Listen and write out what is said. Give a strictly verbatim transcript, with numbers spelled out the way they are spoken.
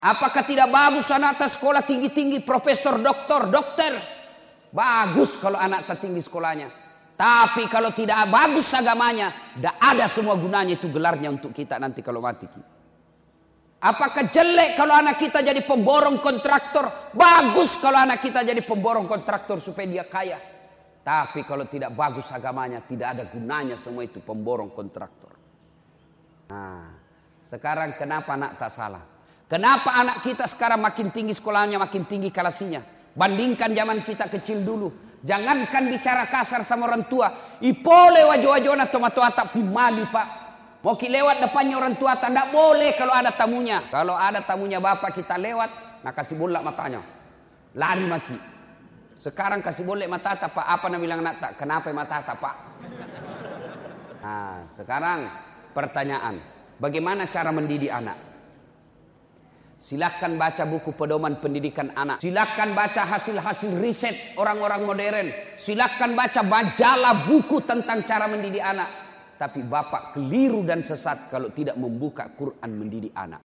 Apakah tidak bagus anak tak sekolah tinggi-tinggi, profesor, doktor, dokter? Bagus kalau anak tak tinggi sekolahnya. Tapi kalau tidak bagus agamanya, tidak ada semua gunanya itu gelarnya untuk kita nanti kalau mati. Apakah jelek kalau anak kita jadi pemborong kontraktor? Bagus kalau anak kita jadi pemborong kontraktor supaya dia kaya. Tapi kalau tidak bagus agamanya, tidak ada gunanya semua itu pemborong kontraktor. Nah, sekarang kenapa anak tak salah? Kenapa anak kita sekarang makin tinggi sekolahnya, makin tinggi kelasnya? Bandingkan zaman kita kecil dulu. Jangankan bicara kasar sama orang tua. Ipole wajo-wajona tomato atap pimali pak. Mau ki lewat depannya orang tua, tidak boleh kalau ada tamunya. Kalau ada tamunya bapak kita lewat, nah kasih bolak matanya. Lari maki. Sekarang kasih bolak mata tak pak. Apa nak bilang nak tak? Kenapa mata tak pak? Nah sekarang pertanyaan. Bagaimana cara mendidik anak? Silahkan baca buku pedoman pendidikan anak. Silahkan baca hasil-hasil riset orang-orang modern. Silahkan baca majalah buku tentang cara mendidik anak. Tapi bapak keliru dan sesat kalau tidak membuka Quran mendidik anak.